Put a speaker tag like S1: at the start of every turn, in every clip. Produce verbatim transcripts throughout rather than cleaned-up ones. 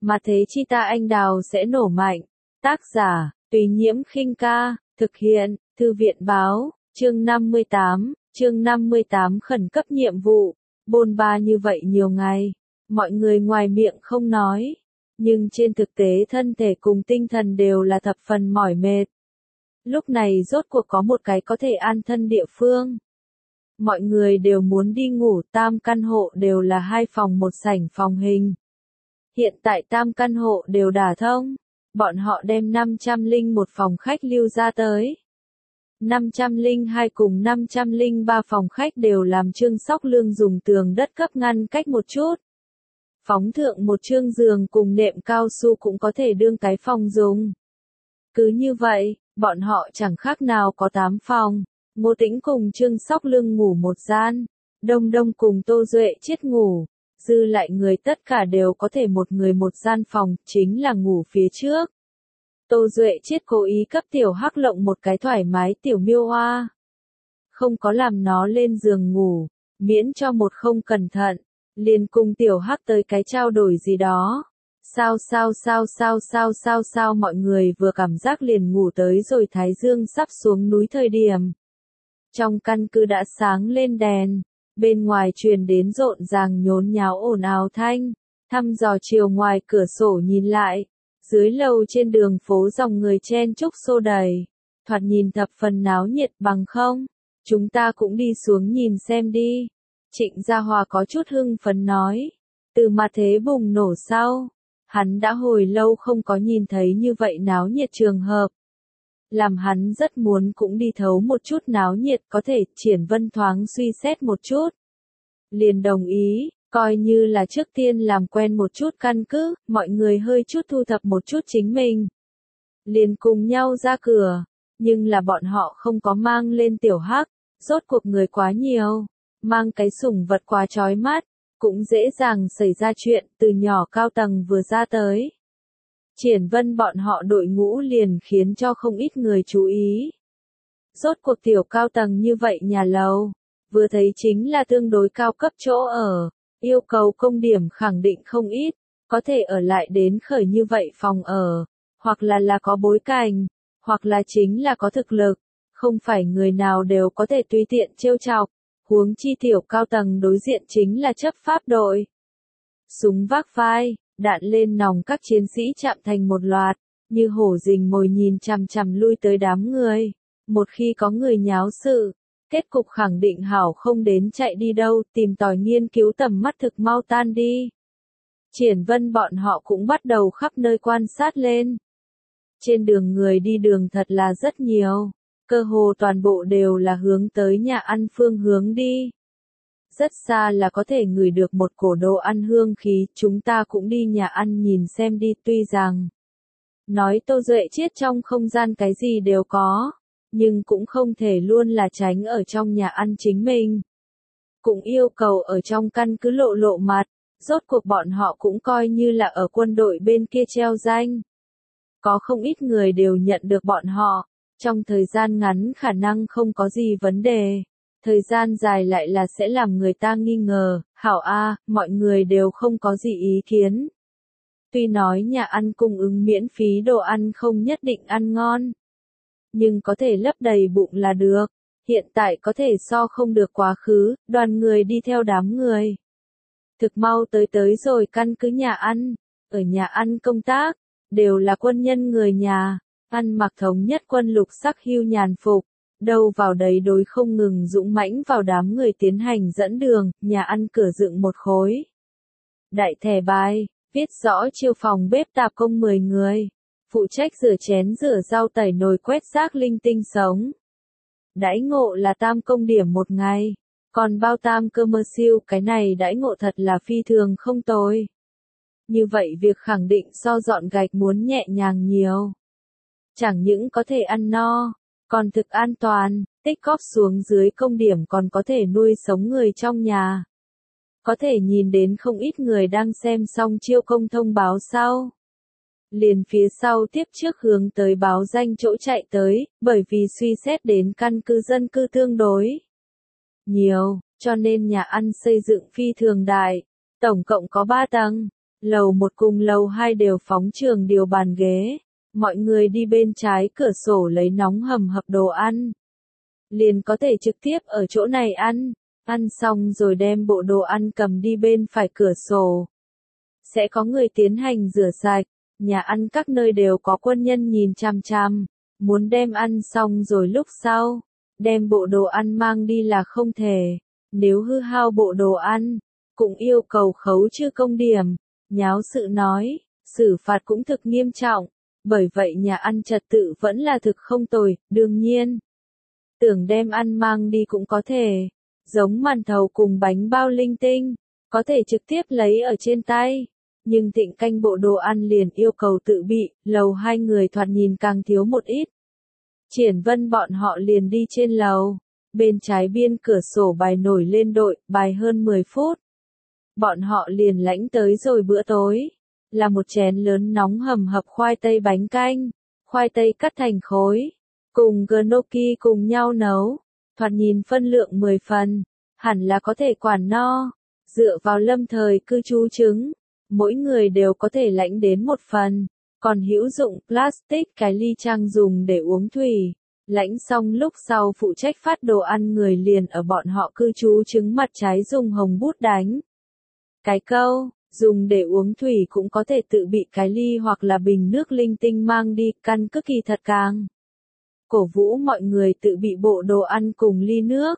S1: mà thế chi ta anh đào sẽ nổ mạnh. Tác giả, Tùy Nhiễm Khinh Ca, thực hiện, Thư viện Báo, chương năm mươi tám, chương năm mươi tám khẩn cấp nhiệm vụ, bôn ba như vậy nhiều ngày, mọi người ngoài miệng không nói, nhưng trên thực tế thân thể cùng tinh thần đều là thập phần mỏi mệt. Lúc này rốt cuộc có một cái có thể an thân địa phương. Mọi người đều muốn đi ngủ, tam căn hộ đều là hai phòng một sảnh phòng hình. Hiện tại tam căn hộ đều đả thông, bọn họ đem năm trăm lẻ một phòng khách lưu ra tới. năm trăm lẻ hai cùng năm trăm lẻ ba phòng khách đều làm Trương Sóc Lương dùng tường đất cấp ngăn cách một chút. Phóng thượng một chương giường cùng nệm cao su cũng có thể đương cái phòng dùng. Cứ như vậy, bọn họ chẳng khác nào có tám phòng. Ngô Tĩnh cùng Trương Sóc Lương ngủ một gian, Đông Đông cùng Tô Duệ Chiết ngủ, dư lại người tất cả đều có thể một người một gian phòng, chính là ngủ phía trước. Tô Duệ Chiết cố ý cấp tiểu hắc lộng một cái thoải mái tiểu miêu hoa. Không có làm nó lên giường ngủ, miễn cho một không cẩn thận, liền cùng tiểu hắc tới cái trao đổi gì đó. Sao sao sao sao sao sao sao mọi người vừa cảm giác liền ngủ tới rồi Thái Dương sắp xuống núi thời điểm. Trong căn cứ đã sáng lên đèn, bên ngoài truyền đến rộn ràng nhốn nháo ồn ào thanh, thăm dò chiều ngoài cửa sổ nhìn lại, dưới lầu trên đường phố dòng người chen chúc xô đầy, thoạt nhìn thập phần náo nhiệt bằng không, chúng ta cũng đi xuống nhìn xem đi. Trịnh Gia Hòa có chút hưng phấn nói, từ mà thế bùng nổ sau, hắn đã hồi lâu không có nhìn thấy như vậy náo nhiệt trường hợp. Làm hắn rất muốn cũng đi thấu một chút náo nhiệt, có thể Triển Vân thoáng suy xét một chút. Liền đồng ý, coi như là trước tiên làm quen một chút căn cứ, mọi người hơi chút thu thập một chút chính mình. Liền cùng nhau ra cửa, nhưng là bọn họ không có mang lên tiểu hắc, rốt cuộc người quá nhiều, mang cái sủng vật quá chói mắt, cũng dễ dàng xảy ra chuyện, từ nhỏ cao tầng vừa ra tới. Triển Vân bọn họ đội ngũ liền khiến cho không ít người chú ý. Rốt cuộc tiểu cao tầng như vậy nhà lầu, vừa thấy chính là tương đối cao cấp chỗ ở, yêu cầu công điểm khẳng định không ít, có thể ở lại đến khởi như vậy phòng ở, hoặc là là có bối cảnh, hoặc là chính là có thực lực, không phải người nào đều có thể tùy tiện trêu chọc, huống chi tiểu cao tầng đối diện chính là chấp pháp đội. Súng vác vai, đạn lên nòng các chiến sĩ chạm thành một loạt, như hổ rình mồi nhìn chằm chằm lui tới đám người. Một khi có người nháo sự, kết cục khẳng định hảo không đến chạy đi đâu, tìm tòi nghiên cứu tầm mắt thực mau tan đi. Triển Vân bọn họ cũng bắt đầu khắp nơi quan sát lên. Trên đường người đi đường thật là rất nhiều, cơ hồ toàn bộ đều là hướng tới nhà ăn phương hướng đi. Rất xa là có thể ngửi được một cổ đồ ăn hương khí, chúng ta cũng đi nhà ăn nhìn xem đi, tuy rằng nói Tô Duệ Chiết trong không gian cái gì đều có, nhưng cũng không thể luôn là tránh ở trong nhà ăn chính mình. Cũng yêu cầu ở trong căn cứ lộ lộ mặt, rốt cuộc bọn họ cũng coi như là ở quân đội bên kia treo danh. Có không ít người đều nhận được bọn họ, trong thời gian ngắn khả năng không có gì vấn đề. Thời gian dài lại là sẽ làm người ta nghi ngờ, hảo a, mọi người đều không có gì ý kiến. Tuy nói nhà ăn cung ứng miễn phí đồ ăn không nhất định ăn ngon, nhưng có thể lấp đầy bụng là được. Hiện tại có thể so không được quá khứ, đoàn người đi theo đám người. Thực mau tới tới rồi căn cứ nhà ăn, ở nhà ăn công tác, đều là quân nhân người nhà, ăn mặc thống nhất quân lục sắc hưu nhàn phục. Đâu vào đấy đối không ngừng dũng mãnh vào đám người tiến hành dẫn đường, nhà ăn cửa dựng một khối. Đại thẻ bài, viết rõ chiêu phòng bếp tạp công mười người, phụ trách rửa chén rửa rau tẩy nồi quét rác linh tinh sống. Đãi ngộ là tam công điểm một ngày, còn bao tam cơ mơ siêu, cái này đãi ngộ thật là phi thường không tồi. Như vậy việc khẳng định so dọn gạch muốn nhẹ nhàng nhiều. Chẳng những có thể ăn no, còn thực an toàn, tích góp xuống dưới công điểm còn có thể nuôi sống người trong nhà. Có thể nhìn đến không ít người đang xem xong chiêu công thông báo sau. Liền phía sau tiếp trước hướng tới báo danh chỗ chạy tới, bởi vì suy xét đến căn cứ dân cư tương đối nhiều, cho nên nhà ăn xây dựng phi thường đại, tổng cộng có ba tầng, Lầu một cùng lầu hai đều phóng trường điều bàn ghế. Mọi người đi bên trái cửa sổ lấy nóng hầm hập đồ ăn. Liền có thể trực tiếp ở chỗ này ăn. Ăn xong rồi đem bộ đồ ăn cầm đi bên phải cửa sổ. Sẽ có người tiến hành rửa sạch. Nhà ăn các nơi đều có quân nhân nhìn chằm chằm. Muốn đem ăn xong rồi lúc sau, đem bộ đồ ăn mang đi là không thể. Nếu hư hao bộ đồ ăn, cũng yêu cầu khấu trừ công điểm. Nháo sự nói, xử phạt cũng thực nghiêm trọng. Bởi vậy nhà ăn trật tự vẫn là thực không tồi, đương nhiên. Tưởng đem ăn mang đi cũng có thể. Giống màn thầu cùng bánh bao linh tinh, có thể trực tiếp lấy ở trên tay. Nhưng Thịnh canh bộ đồ ăn liền yêu cầu tự bị, lầu hai người thoạt nhìn càng thiếu một ít. Triển Vân bọn họ liền đi trên lầu, bên trái biên cửa sổ bài nổi lên đội, bài hơn mười phút. Bọn họ liền lãnh tới rồi bữa tối, là một chén lớn nóng hầm hập khoai tây bánh canh, khoai tây cắt thành khối, cùng gnocchi cùng nhau nấu, thoạt nhìn phân lượng mười phần, hẳn là có thể quản no. Dựa vào lâm thời cư trú chứng, mỗi người đều có thể lãnh đến một phần, còn hữu dụng plastic cái ly trang dùng để uống thủy. Lãnh xong lúc sau phụ trách phát đồ ăn người liền ở bọn họ cư trú chứng mặt trái dùng hồng bút đánh. Cái câu, dùng để uống thủy cũng có thể tự bị cái ly hoặc là bình nước linh tinh mang đi, căn cứ kỳ thật càng. Cổ vũ mọi người tự bị bộ đồ ăn cùng ly nước.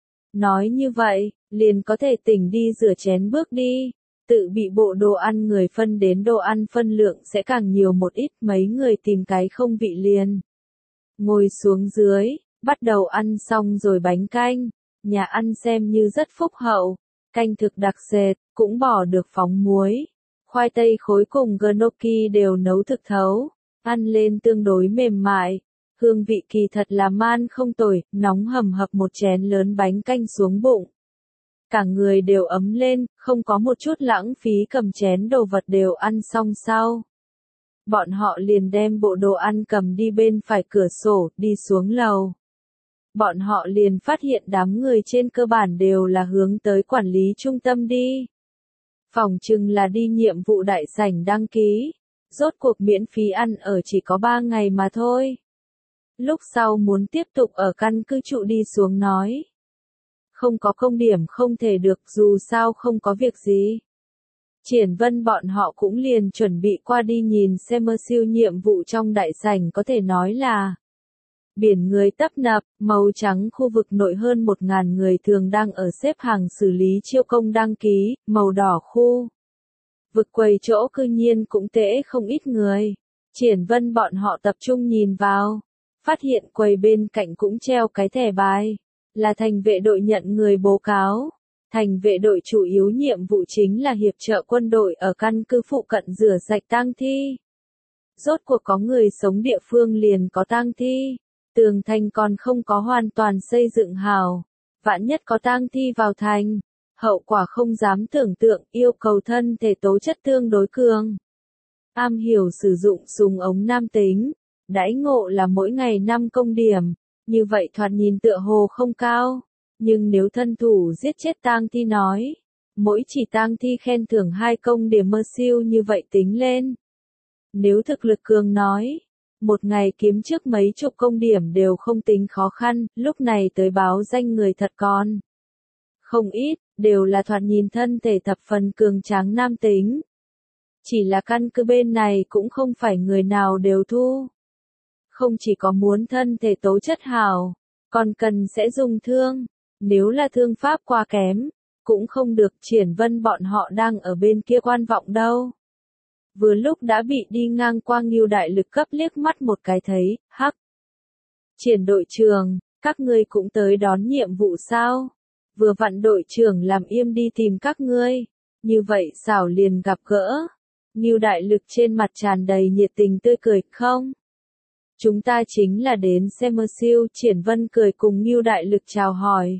S1: Nói như vậy, liền có thể tỉnh đi rửa chén bước đi. Tự bị bộ đồ ăn người phân đến đồ ăn phân lượng sẽ càng nhiều một ít, mấy người tìm cái không vị liền. Ngồi xuống dưới, bắt đầu ăn xong rồi bánh canh, nhà ăn xem như rất phúc hậu, canh thực đặc sệt, cũng bỏ được phóng muối. Khoai tây khối cùng gnocchi đều nấu thực thấu, ăn lên tương đối mềm mại, hương vị kỳ thật là man không tồi, nóng hầm hập một chén lớn bánh canh xuống bụng. Cả người đều ấm lên, không có một chút lãng phí cầm chén đồ vật đều ăn xong sau. Bọn họ liền đem bộ đồ ăn cầm đi bên phải cửa sổ, đi xuống lầu. Bọn họ liền phát hiện đám người trên cơ bản đều là hướng tới quản lý trung tâm đi. Phòng chừng là đi nhiệm vụ đại sảnh đăng ký. Rốt cuộc miễn phí ăn ở chỉ có ba ngày mà thôi. Lúc sau muốn tiếp tục ở căn cứ trụ đi xuống nói. Không có công điểm không thể được, dù sao không có việc gì. Triển Vân bọn họ cũng liền chuẩn bị qua đi nhìn xem mơ siêu nhiệm vụ trong đại sảnh, có thể nói là biển người tấp nập, màu trắng khu vực nội hơn một ngàn người thường đang ở xếp hàng xử lý chiêu công đăng ký, màu đỏ khu vực quầy chỗ cư nhiên cũng tễ không ít người. Triển Vân bọn họ tập trung nhìn vào, phát hiện quầy bên cạnh cũng treo cái thẻ bài, là thành vệ đội nhận người báo cáo. Thành vệ đội chủ yếu nhiệm vụ chính là hiệp trợ quân đội ở căn cứ phụ cận rửa sạch tang thi. Rốt cuộc có người sống địa phương liền có tang thi, tường thành còn không có hoàn toàn xây dựng hào, vạn nhất có tang thi vào thành, hậu quả không dám tưởng tượng, yêu cầu thân thể tố chất tương đối cường. Am hiểu sử dụng súng ống nam tính, đãi ngộ là mỗi ngày năm công điểm, như vậy thoạt nhìn tựa hồ không cao. Nhưng nếu thân thủ giết chết tang thi nói, mỗi chỉ tang thi khen thưởng hai công điểm mơ siêu, như vậy tính lên. Nếu thực lực cường nói, một ngày kiếm trước mấy chục công điểm đều không tính khó khăn, lúc này tới báo danh người thật còn không ít, đều là thoạt nhìn thân thể thập phần cường tráng nam tính. Chỉ là căn cứ bên này cũng không phải người nào đều thu. Không chỉ có muốn thân thể tố chất hảo, còn cần sẽ dùng thương. Nếu là thương pháp quá kém, cũng không được. Triển Vân bọn họ đang ở bên kia quan vọng đâu. Vừa lúc đã bị đi ngang qua Ngưu đại lực cấp liếc mắt một cái thấy, hắc. Triển đội trưởng, các ngươi cũng tới đón nhiệm vụ sao? Vừa vặn đội trưởng làm im đi tìm các ngươi. Như vậy xảo liền gặp gỡ. Ngưu đại lực trên mặt tràn đầy nhiệt tình tươi cười, không? Chúng ta chính là đến xem mơ siêu. Triển Vân cười cùng Ngưu đại lực chào hỏi.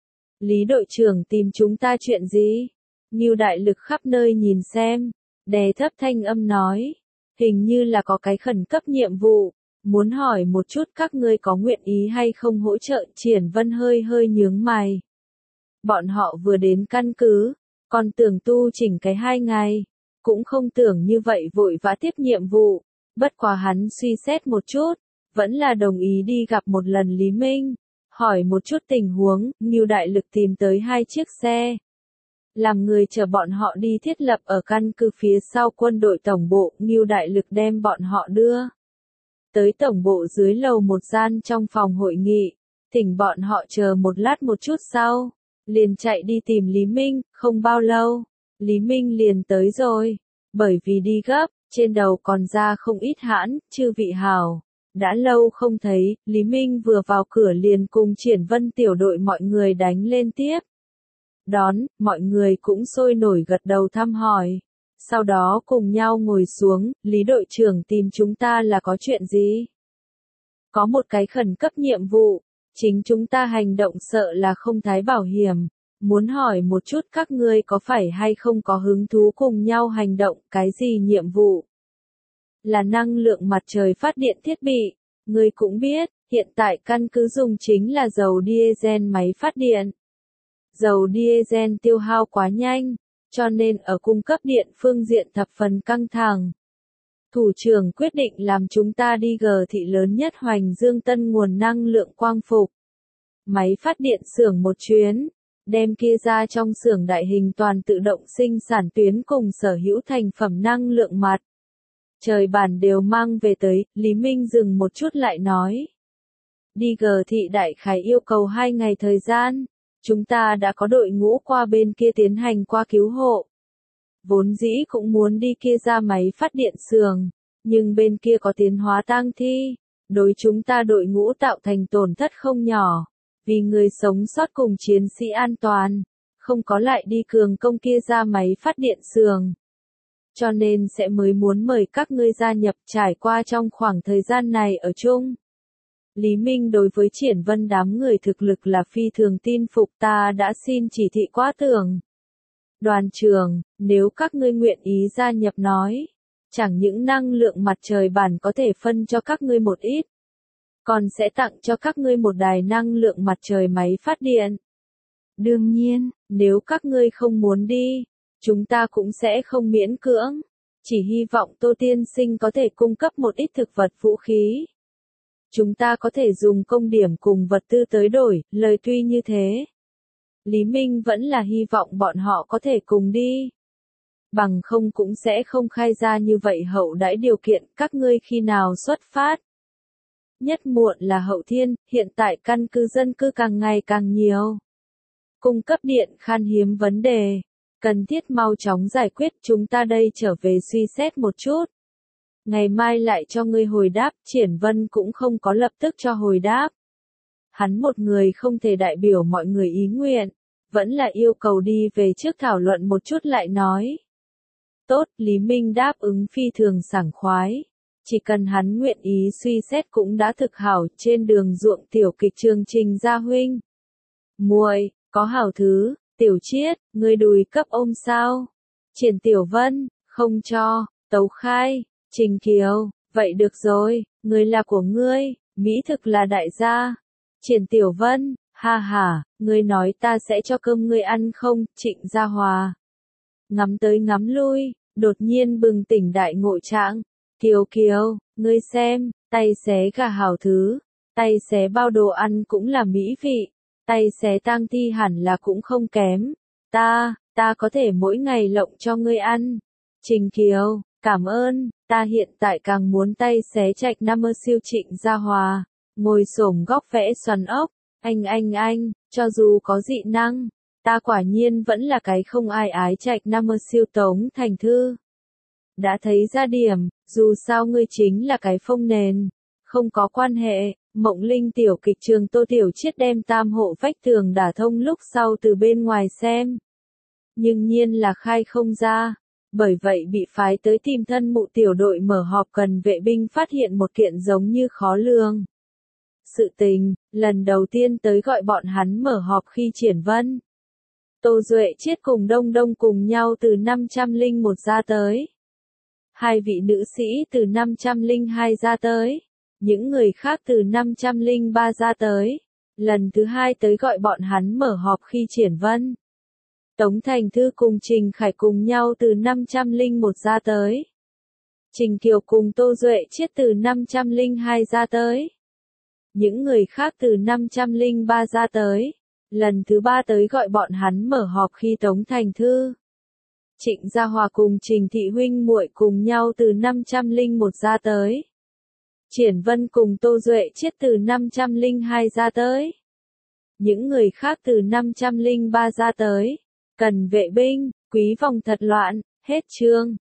S1: Lý đội trưởng tìm chúng ta chuyện gì? Ngưu đại lực khắp nơi nhìn xem, đè thấp thanh âm nói, hình như là có cái khẩn cấp nhiệm vụ, muốn hỏi một chút các ngươi có nguyện ý hay không hỗ trợ. Triển Vân hơi hơi nhướng mày. Bọn họ vừa đến căn cứ, còn tưởng tu chỉnh cái hai ngày, cũng không tưởng như vậy vội vã tiếp nhiệm vụ, bất quá hắn suy xét một chút, vẫn là đồng ý đi gặp một lần Lý Minh, hỏi một chút tình huống, Ngưu Đại Lực tìm tới hai chiếc xe. Làm người chờ bọn họ đi thiết lập ở căn cứ phía sau quân đội tổng bộ, Ngưu Đại Lực đem bọn họ đưa tới tổng bộ dưới lầu một gian trong phòng hội nghị, thỉnh bọn họ chờ một lát một chút sau, liền chạy đi tìm Lý Minh, không bao lâu, Lý Minh liền tới rồi, bởi vì đi gấp, trên đầu còn ra không ít hãn, chư vị hào. Đã lâu không thấy, Lý Minh vừa vào cửa liền cùng Triển Vân tiểu đội mọi người đánh lên tiếp. Đón, mọi người cũng sôi nổi gật đầu thăm hỏi. Sau đó cùng nhau ngồi xuống, Lý đội trưởng tìm chúng ta là có chuyện gì? Có một cái khẩn cấp nhiệm vụ, chính chúng ta hành động sợ là không thái bảo hiểm. Muốn hỏi một chút các ngươi có phải hay không có hứng thú cùng nhau hành động, cái gì nhiệm vụ? Là năng lượng mặt trời phát điện thiết bị. Ngươi cũng biết, hiện tại căn cứ dùng chính là dầu diesel máy phát điện. Dầu diesel tiêu hao quá nhanh, cho nên ở cung cấp điện phương diện thập phần căng thẳng. Thủ trưởng quyết định làm chúng ta đi G thị lớn nhất Hoành Dương Tân nguồn năng lượng quang phục. Máy phát điện xưởng một chuyến, đem kia ra trong xưởng đại hình toàn tự động sinh sản tuyến cùng sở hữu thành phẩm năng lượng mặt. Trời bản đều mang về tới, Lý Minh dừng một chút lại nói. Đi G thị đại khái yêu cầu hai ngày thời gian, chúng ta đã có đội ngũ qua bên kia tiến hành qua cứu hộ. Vốn dĩ cũng muốn đi kia ra máy phát điện xưởng, nhưng bên kia có tiến hóa tang thi, đối chúng ta đội ngũ tạo thành tổn thất không nhỏ, vì người sống sót cùng chiến sĩ an toàn, không có lại đi cường công kia ra máy phát điện xưởng. Cho nên sẽ mới muốn mời các ngươi gia nhập trải qua trong khoảng thời gian này ở chung. Lý Minh đối với Triển Vân đám người thực lực là phi thường tin phục, ta đã xin chỉ thị quá tưởng. Đoàn trưởng, nếu các ngươi nguyện ý gia nhập nói, chẳng những năng lượng mặt trời bản có thể phân cho các ngươi một ít, còn sẽ tặng cho các ngươi một đài năng lượng mặt trời máy phát điện. Đương nhiên, nếu các ngươi không muốn đi, chúng ta cũng sẽ không miễn cưỡng, chỉ hy vọng Tô Tiên Sinh có thể cung cấp một ít thực vật vũ khí. Chúng ta có thể dùng công điểm cùng vật tư tới đổi, lời tuy như thế. Lý Minh vẫn là hy vọng bọn họ có thể cùng đi. Bằng không cũng sẽ không khai ra như vậy hậu đãi điều kiện, các ngươi khi nào xuất phát. Nhất muộn là hậu thiên, hiện tại căn cứ dân cư càng ngày càng nhiều. Cung cấp điện khan hiếm vấn đề. Cần thiết mau chóng giải quyết, chúng ta đây trở về suy xét một chút. Ngày mai lại cho ngươi hồi đáp, Triển Vân cũng không có lập tức cho hồi đáp. Hắn một người không thể đại biểu mọi người ý nguyện, vẫn là yêu cầu đi về trước thảo luận một chút lại nói. Tốt, Lý Minh đáp ứng phi thường sảng khoái. Chỉ cần hắn nguyện ý suy xét cũng đã thực hảo, trên đường ruộng tiểu kịch chương trình gia huynh. Muội, có hảo thứ. Tiểu Chiết, ngươi đùi cấp ôm sao? Triển Tiểu Vân, không cho. Tấu Khai, Trình Kiều, vậy được rồi, ngươi là của ngươi, mỹ thực là đại gia. Triển Tiểu Vân, ha ha, ngươi nói ta sẽ cho cơm ngươi ăn không? Trịnh Gia Hòa. Ngắm tới ngắm lui, đột nhiên bừng tỉnh đại ngộ trạng. Kiều Kiều, ngươi xem, tay xé gà hảo thứ, tay xé bao đồ ăn cũng là mỹ vị. Tay xé tang thi hẳn là cũng không kém. Ta, ta có thể mỗi ngày lộng cho ngươi ăn. Trình Kiều, cảm ơn, ta hiện tại càng muốn tay xé Trạch Nam Mơ siêu Trịnh Gia Hòa. Ngồi xổm góc vẽ xoắn ốc. Anh anh anh, cho dù có dị năng, ta quả nhiên vẫn là cái không ai ái Trạch Nam Mơ siêu Tống Thành Thư. Đã thấy ra điểm, dù sao ngươi chính là cái phông nền. Không có quan hệ. Mộng Linh tiểu kịch trường Tô Tiểu Chiết đem tam hộ vách tường đả thông lúc sau từ bên ngoài xem. Nhưng nhiên là khai không ra. Bởi vậy bị phái tới tìm thân mụ tiểu đội mở họp cần vệ binh phát hiện một kiện giống như khó lường. Sự tình, lần đầu tiên tới gọi bọn hắn mở họp khi Triển Vân. Tô Duệ Chiết cùng Đông Đông cùng nhau từ năm trăm lẻ một ra tới. Hai vị nữ sĩ từ năm trăm lẻ hai ra tới. Những người khác từ năm trăm lẻ ba ra tới. Lần thứ hai tới gọi bọn hắn mở họp khi Triển Vân. Tống Thành Thư cùng Trình Khải cùng nhau từ năm trăm lẻ một ra tới. Trình Kiều cùng Tô Duệ Chiết từ năm trăm lẻ hai ra tới. Những người khác từ năm trăm lẻ ba ra tới. Lần thứ ba tới gọi bọn hắn mở họp khi Tống Thành Thư, Trịnh Gia Hòa cùng Trình Thị huynh muội cùng nhau từ năm trăm lẻ một ra tới. Triển Vân cùng Tô Duệ Chiết từ năm trăm lẻ hai ra tới. Những người khác từ năm trăm lẻ ba ra tới. Cần vệ binh, quý vòng thật loạn, hết chương.